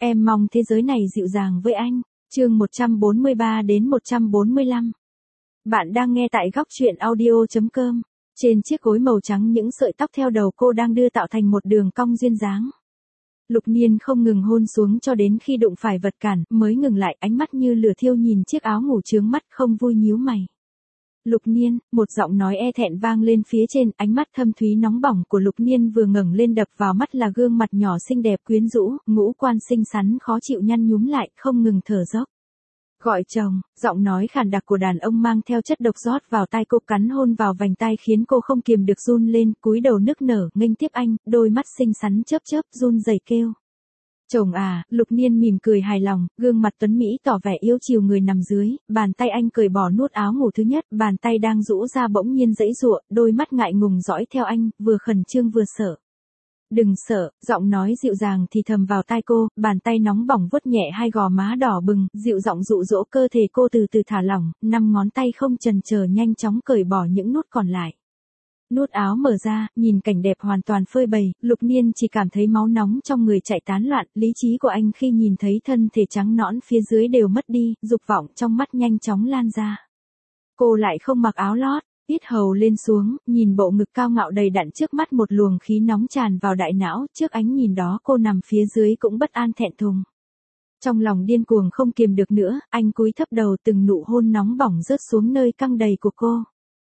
Em mong thế giới này dịu dàng với anh. Chương 143 đến 145. Bạn đang nghe tại góc truyện audio.com. Trên chiếc gối màu trắng những sợi tóc theo đầu cô đang đưa tạo thành một đường cong duyên dáng. Lục Niên không ngừng hôn xuống cho đến khi đụng phải vật cản, mới ngừng lại, ánh mắt như lửa thiêu nhìn chiếc áo ngủ chướng mắt, không vui nhíu mày. Lục Niên, một giọng nói e thẹn vang lên phía trên, ánh mắt thâm thúy nóng bỏng của Lục Niên vừa ngẩng lên đập vào mắt là gương mặt nhỏ xinh đẹp quyến rũ, ngũ quan xinh xắn khó chịu nhăn nhúm lại, không ngừng thở dốc. Gọi chồng, giọng nói khàn đặc của đàn ông mang theo chất độc rót vào tai cô, cắn hôn vào vành tai khiến cô không kiềm được run lên, cúi đầu nức nở, nghênh tiếp anh, đôi mắt xinh xắn chớp chớp, run rẩy kêu. Chồng à, Lục Niên mỉm cười hài lòng, gương mặt tuấn Mỹ tỏ vẻ yêu chiều người nằm dưới, bàn tay anh cởi bỏ nút áo ngủ thứ nhất, bàn tay đang rũ ra bỗng nhiên giãy giụa, đôi mắt ngại ngùng dõi theo anh, vừa khẩn trương vừa sợ. Đừng sợ, giọng nói dịu dàng thì thầm vào tai cô, bàn tay nóng bỏng vuốt nhẹ hai gò má đỏ bừng, dịu giọng dụ dỗ cơ thể cô từ từ thả lỏng, 5 ngón tay không chần chờ nhanh chóng cởi bỏ những nút còn lại. Nút áo mở ra, nhìn cảnh đẹp hoàn toàn phơi bày, Lục Niên chỉ cảm thấy máu nóng trong người chạy tán loạn, lý trí của anh khi nhìn thấy thân thể trắng nõn phía dưới đều mất đi, dục vọng trong mắt nhanh chóng lan ra. Cô lại không mặc áo lót, yết hầu lên xuống, nhìn bộ ngực cao ngạo đầy đặn trước mắt, một luồng khí nóng tràn vào đại não, trước ánh nhìn đó cô nằm phía dưới cũng bất an thẹn thùng. Trong lòng điên cuồng không kiềm được nữa, anh cúi thấp đầu, từng nụ hôn nóng bỏng rớt xuống nơi căng đầy của cô.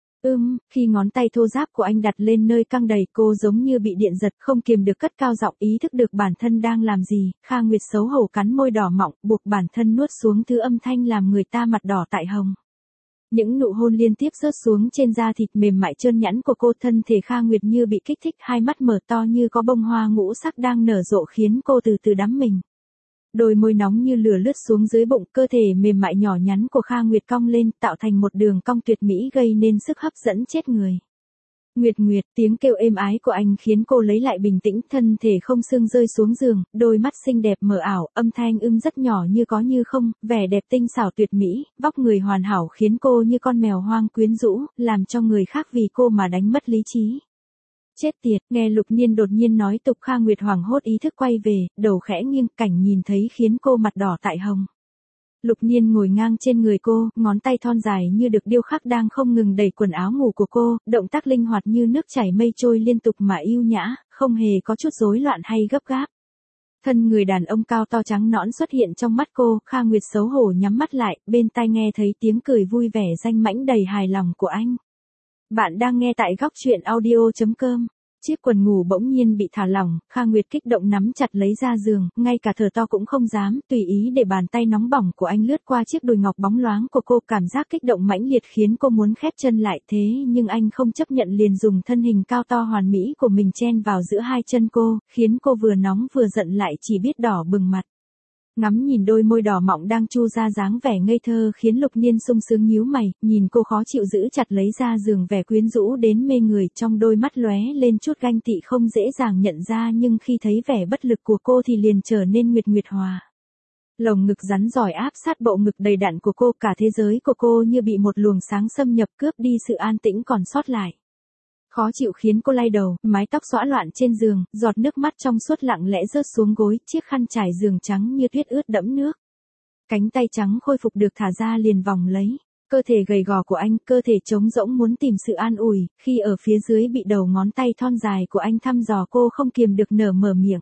Khi ngón tay thô ráp của anh đặt lên nơi căng đầy, cô giống như bị điện giật, không kiềm được cất cao giọng, ý thức được bản thân đang làm gì. Kha Nguyệt xấu hổ cắn môi đỏ mọng, buộc bản thân nuốt xuống thứ âm thanh làm người ta mặt đỏ tại hồng. Những nụ hôn liên tiếp rớt xuống trên da thịt mềm mại trơn nhẵn của cô, thân thể Kha Nguyệt như bị kích thích, hai mắt mở to như có bông hoa ngũ sắc đang nở rộ khiến cô từ từ đắm mình. Đôi môi nóng như lửa lướt xuống dưới bụng, cơ thể mềm mại nhỏ nhắn của Kha Nguyệt cong lên, tạo thành một đường cong tuyệt mỹ gây nên sức hấp dẫn chết người. Nguyệt Nguyệt, tiếng kêu êm ái của anh khiến cô lấy lại bình tĩnh, thân thể không xương rơi xuống giường, đôi mắt xinh đẹp mờ ảo, âm thanh rất nhỏ như có như không, vẻ đẹp tinh xảo tuyệt mỹ, vóc người hoàn hảo khiến cô như con mèo hoang quyến rũ, làm cho người khác vì cô mà đánh mất lý trí. Chết tiệt, nghe Lục Niên đột nhiên nói tục, Kha Nguyệt hoảng hốt ý thức quay về, đầu khẽ nghiêng, cảnh nhìn thấy khiến cô mặt đỏ tại hồng. Lục Niên ngồi ngang trên người cô, ngón tay thon dài như được điêu khắc đang không ngừng đẩy quần áo ngủ của cô, động tác linh hoạt như nước chảy mây trôi liên tục mà yêu nhã, không hề có chút rối loạn hay gấp gáp. Thân người đàn ông cao to trắng nõn xuất hiện trong mắt cô, Kha Nguyệt xấu hổ nhắm mắt lại, bên tai nghe thấy tiếng cười vui vẻ danh mãnh đầy hài lòng của anh. Bạn đang nghe tại góc truyện audio.com. Chiếc quần ngủ bỗng nhiên bị thả lỏng, Kha Nguyệt kích động nắm chặt lấy ra giường, ngay cả thở to cũng không dám, tùy ý để bàn tay nóng bỏng của anh lướt qua chiếc đùi ngọc bóng loáng của cô, cảm giác kích động mãnh liệt khiến cô muốn khép chân lại, thế nhưng anh không chấp nhận, liền dùng thân hình cao to hoàn mỹ của mình chen vào giữa hai chân cô, khiến cô vừa nóng vừa giận lại chỉ biết đỏ bừng mặt. Ngắm nhìn đôi môi đỏ mọng đang chu ra dáng vẻ ngây thơ khiến Lục Niên sung sướng nhíu mày, nhìn cô khó chịu giữ chặt lấy ra giường, vẻ quyến rũ đến mê người, trong đôi mắt lóe lên chút ganh tị không dễ dàng nhận ra, nhưng khi thấy vẻ bất lực của cô thì liền trở nên nguyệt nguyệt hòa. Lồng ngực rắn giỏi áp sát bộ ngực đầy đặn của cô, cả thế giới của cô như bị một luồng sáng xâm nhập, cướp đi sự an tĩnh còn sót lại. Khó chịu khiến cô lay đầu, mái tóc xõa loạn trên giường, giọt nước mắt trong suốt lặng lẽ rớt xuống gối, chiếc khăn trải giường trắng như tuyết ướt đẫm nước. Cánh tay trắng khôi phục được thả ra liền vòng lấy cơ thể gầy gò của anh, cơ thể trống rỗng muốn tìm sự an ủi, khi ở phía dưới bị đầu ngón tay thon dài của anh thăm dò, cô không kiềm được nở mở miệng.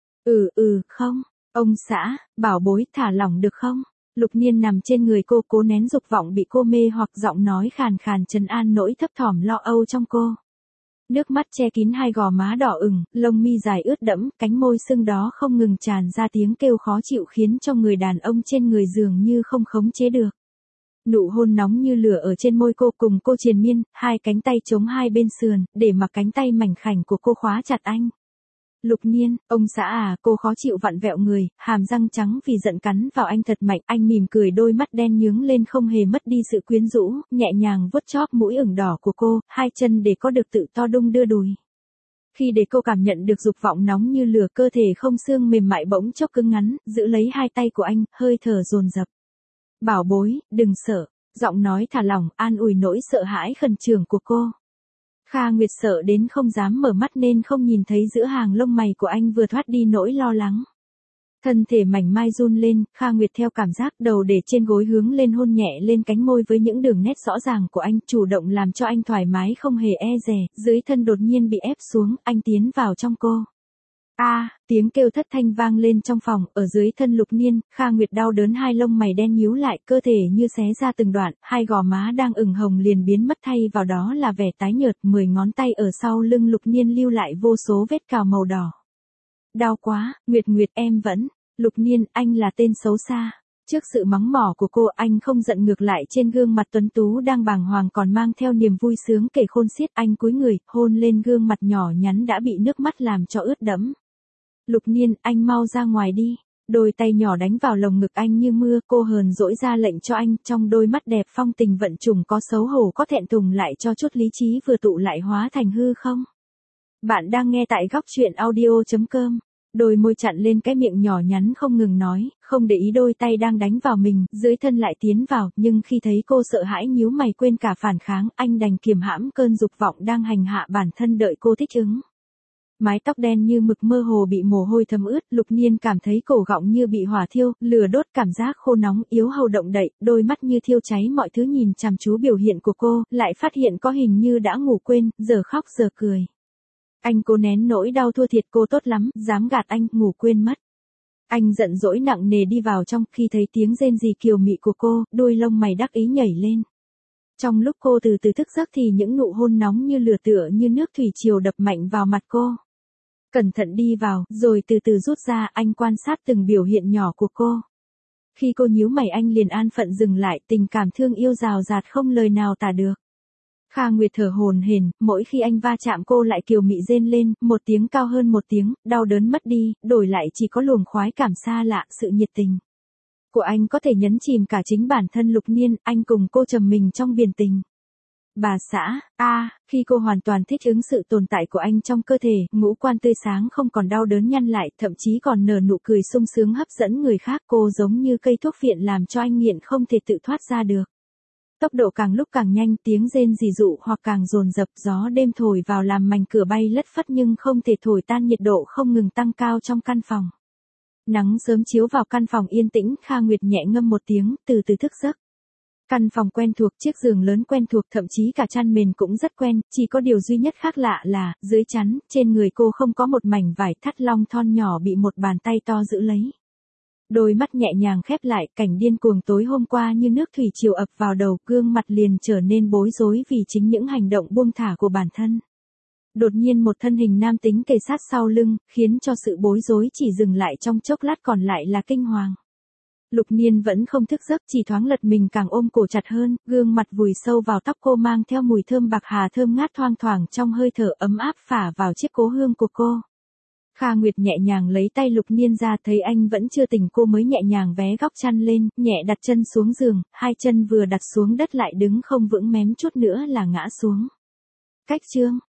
Không, ông xã, bảo bối, thả lỏng được không? Lục Niên nằm trên người cô, cố nén dục vọng bị cô mê hoặc, giọng nói khàn khàn trấn an nỗi thấp thỏm lo âu trong cô. Nước mắt che kín hai gò má đỏ ửng, lông mi dài ướt đẫm, cánh môi sưng đó không ngừng tràn ra tiếng kêu khó chịu khiến cho người đàn ông trên người dường như không khống chế được. Nụ hôn nóng như lửa ở trên môi cô, cùng cô triền miên, hai cánh tay chống hai bên sườn, để mặc cánh tay mảnh khảnh của cô khóa chặt anh. Lục Niên, ông xã à, cô khó chịu vặn vẹo người, hàm răng trắng vì giận cắn vào anh thật mạnh, anh mỉm cười, đôi mắt đen nhướng lên không hề mất đi sự quyến rũ, nhẹ nhàng vuốt chóp mũi ửng đỏ của cô, hai chân để có được tự to đung đưa đùi. Khi để cô cảm nhận được dục vọng nóng như lửa, cơ thể không xương mềm mại bỗng chốc cứng ngắn, giữ lấy hai tay của anh, hơi thở dồn dập. Bảo bối, đừng sợ, giọng nói thả lỏng, an ủi nỗi sợ hãi khẩn trương của cô. Kha Nguyệt sợ đến không dám mở mắt nên không nhìn thấy giữa hàng lông mày của anh vừa thoát đi nỗi lo lắng. Thân thể mảnh mai run lên, Kha Nguyệt theo cảm giác đầu để trên gối hướng lên hôn nhẹ lên cánh môi với những đường nét rõ ràng của anh, chủ động làm cho anh thoải mái không hề e dè, dưới thân đột nhiên bị ép xuống, anh tiến vào trong cô. Tiếng kêu thất thanh vang lên trong phòng, ở dưới thân Lục Niên, Kha Nguyệt đau đớn hai lông mày đen nhíu lại, cơ thể như xé ra từng đoạn, hai gò má đang ửng hồng liền biến mất thay vào đó là vẻ tái nhợt, 10 ngón tay ở sau lưng Lục Niên lưu lại vô số vết cào màu đỏ. Đau quá, Nguyệt em vẫn, Lục Niên, anh là tên xấu xa. Trước sự mắng mỏ của cô, anh không giận, ngược lại trên gương mặt tuấn tú đang bàng hoàng còn mang theo niềm vui sướng kể khôn xiết, anh cúi người, hôn lên gương mặt nhỏ nhắn đã bị nước mắt làm cho ướt đẫm. Lục Niên, anh mau ra ngoài đi. Đôi tay nhỏ đánh vào lồng ngực anh như mưa, cô hờn dỗi ra lệnh cho anh, trong đôi mắt đẹp phong tình vận trùng có xấu hổ có thẹn thùng lại cho chút lý trí vừa tụ lại hóa thành hư không. Bạn đang nghe tại góc truyện audio.com. Đôi môi chặn lên cái miệng nhỏ nhắn không ngừng nói, không để ý đôi tay đang đánh vào mình, dưới thân lại tiến vào, nhưng khi thấy cô sợ hãi nhíu mày quên cả phản kháng, anh đành kiềm hãm cơn dục vọng đang hành hạ bản thân đợi cô thích ứng. Mái tóc đen như mực mơ hồ bị mồ hôi thấm ướt, Lục Niên cảm thấy cổ gọng như bị hỏa thiêu, lửa đốt, cảm giác khô nóng, yếu hầu động đậy, đôi mắt như thiêu cháy mọi thứ nhìn chăm chú biểu hiện của cô, lại phát hiện có hình như đã ngủ quên, giờ khóc giờ cười. Anh cố nén nỗi đau thua thiệt cô tốt lắm, dám gạt anh, ngủ quên mất. Anh giận dỗi nặng nề đi vào trong, khi thấy tiếng rên rỉ kiều mị của cô, đôi lông mày đắc ý nhảy lên. Trong lúc cô từ từ thức giấc thì những nụ hôn nóng như lửa tựa như nước thủy triều đập mạnh vào mặt cô. Cẩn thận đi vào, rồi từ từ rút ra, anh quan sát từng biểu hiện nhỏ của cô. Khi cô nhíu mày anh liền an phận dừng lại, tình cảm thương yêu rào rạt không lời nào tả được. Kha Nguyệt thở hổn hển, mỗi khi anh va chạm cô lại kiều mị rên lên, một tiếng cao hơn một tiếng, đau đớn mất đi, đổi lại chỉ có luồng khoái cảm xa lạ, sự nhiệt tình của anh có thể nhấn chìm cả chính bản thân Lục Niên, anh cùng cô trầm mình trong biển tình. Bà xã, khi cô hoàn toàn thích ứng sự tồn tại của anh trong cơ thể, ngũ quan tươi sáng không còn đau đớn nhăn lại, thậm chí còn nở nụ cười sung sướng hấp dẫn người khác, cô giống như cây thuốc phiện làm cho anh nghiện không thể tự thoát ra được. Tốc độ càng lúc càng nhanh, tiếng rên rỉ dụ hoặc càng dồn dập, gió đêm thổi vào làm mảnh cửa bay lất phất nhưng không thể thổi tan nhiệt độ không ngừng tăng cao trong căn phòng. Nắng sớm chiếu vào căn phòng yên tĩnh, Kha Nguyệt nhẹ ngâm một tiếng, từ từ thức giấc. Căn phòng quen thuộc, chiếc giường lớn quen thuộc, thậm chí cả chăn mền cũng rất quen, chỉ có điều duy nhất khác lạ là, dưới chăn, trên người cô không có một mảnh vải thắt lông thon nhỏ bị một bàn tay to giữ lấy. Đôi mắt nhẹ nhàng khép lại, cảnh điên cuồng tối hôm qua như nước thủy triều ập vào đầu, gương mặt liền trở nên bối rối vì chính những hành động buông thả của bản thân. Đột nhiên một thân hình nam tính kề sát sau lưng, khiến cho sự bối rối chỉ dừng lại trong chốc lát, còn lại là kinh hoàng. Lục Niên vẫn không thức giấc, chỉ thoáng lật mình càng ôm cổ chặt hơn, gương mặt vùi sâu vào tóc cô mang theo mùi thơm bạc hà thơm ngát thoang thoảng trong hơi thở ấm áp phả vào chiếc cố hương của cô. Kha Nguyệt nhẹ nhàng lấy tay Lục Niên ra, thấy anh vẫn chưa tỉnh cô mới nhẹ nhàng vé góc chăn lên, nhẹ đặt chân xuống giường, hai chân vừa đặt xuống đất lại đứng không vững, mém chút nữa là ngã xuống. Cách chương